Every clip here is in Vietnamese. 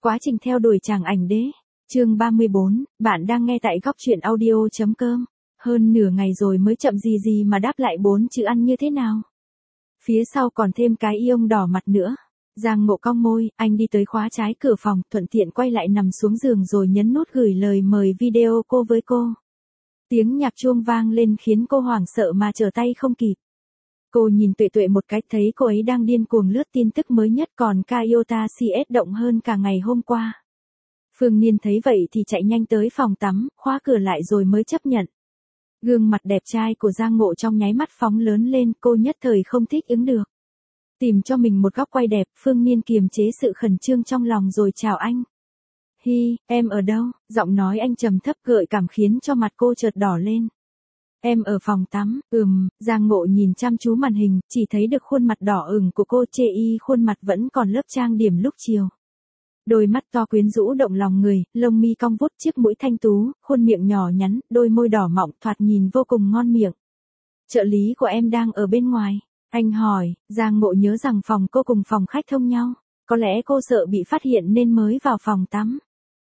Quá trình theo đuổi chàng ảnh đế. Chương 34, bạn đang nghe tại góc truyện audio.com. Hơn nửa ngày rồi mới chậm gì gì mà đáp lại 4 chữ ăn như thế nào. Phía sau còn thêm cái iông đỏ mặt nữa. Giang Ngộ cong môi, anh đi tới khóa trái cửa phòng, thuận tiện quay lại nằm xuống giường rồi nhấn nút gửi lời mời video cô với cô. Tiếng nhạc chuông vang lên khiến cô hoảng sợ mà trở tay không kịp. Cô nhìn Tuệ Tuệ một cái, thấy cô ấy đang điên cuồng lướt tin tức mới nhất, còn Kyota CS động hơn cả ngày hôm qua. Phương Niên thấy vậy thì chạy nhanh tới phòng tắm, khóa cửa lại rồi mới chấp nhận. Gương mặt đẹp trai của Giang Ngộ trong nháy mắt phóng lớn lên, cô nhất thời không thích ứng được. Tìm cho mình một góc quay đẹp, Phương Niên kiềm chế sự khẩn trương trong lòng rồi chào anh. Hi, em ở đâu? Giọng nói anh trầm thấp gợi cảm khiến cho mặt cô chợt đỏ lên. Em ở phòng tắm. Giang Ngộ nhìn chăm chú màn hình, chỉ thấy được khuôn mặt đỏ ửng của cô, chê y khuôn mặt vẫn còn lớp trang điểm lúc chiều. Đôi mắt to quyến rũ động lòng người, lông mi cong vút, chiếc mũi thanh tú, khuôn miệng nhỏ nhắn, đôi môi đỏ mọng thoạt nhìn vô cùng ngon miệng. Trợ lý của em đang ở bên ngoài. Anh hỏi. Giang Ngộ nhớ rằng phòng cô cùng phòng khách thông nhau. Có lẽ cô sợ bị phát hiện nên mới vào phòng tắm.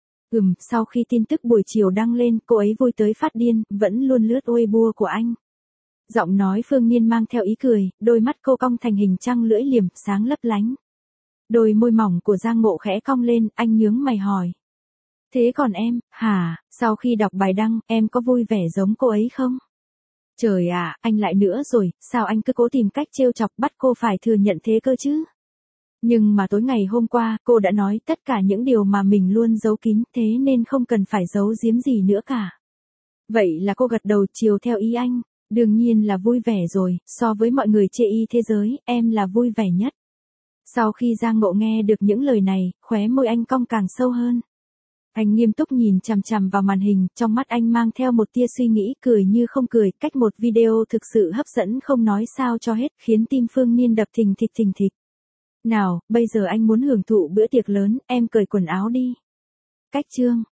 Sau khi tin tức buổi chiều đăng lên, cô ấy vui tới phát điên, vẫn luôn lướt Weibo của anh. Giọng nói Phương Niên mang theo ý cười, đôi mắt cô cong thành hình trăng lưỡi liềm, sáng lấp lánh. Đôi môi mỏng của Giang Ngộ khẽ cong lên, anh nhướng mày hỏi. Thế còn em, hả, sau khi đọc bài đăng, em có vui vẻ giống cô ấy không? Trời ạ, anh lại nữa rồi, sao anh cứ cố tìm cách trêu chọc bắt cô phải thừa nhận thế cơ chứ? Nhưng mà tối ngày hôm qua, cô đã nói tất cả những điều mà mình luôn giấu kín, thế nên không cần phải giấu giếm gì nữa cả. Vậy là cô gật đầu chiều theo ý anh, đương nhiên là vui vẻ rồi, so với mọi người chê y thế giới, em là vui vẻ nhất. Sau khi Giang Ngộ nghe được những lời này, khóe môi anh cong càng sâu hơn. Anh nghiêm túc nhìn chằm chằm vào màn hình, trong mắt anh mang theo một tia suy nghĩ, cười như không cười, cách một video thực sự hấp dẫn không nói sao cho hết, khiến tim Phương Niên đập thình thịch thình thịch. Nào, bây giờ anh muốn hưởng thụ bữa tiệc lớn, em cởi quần áo đi. Cách chương.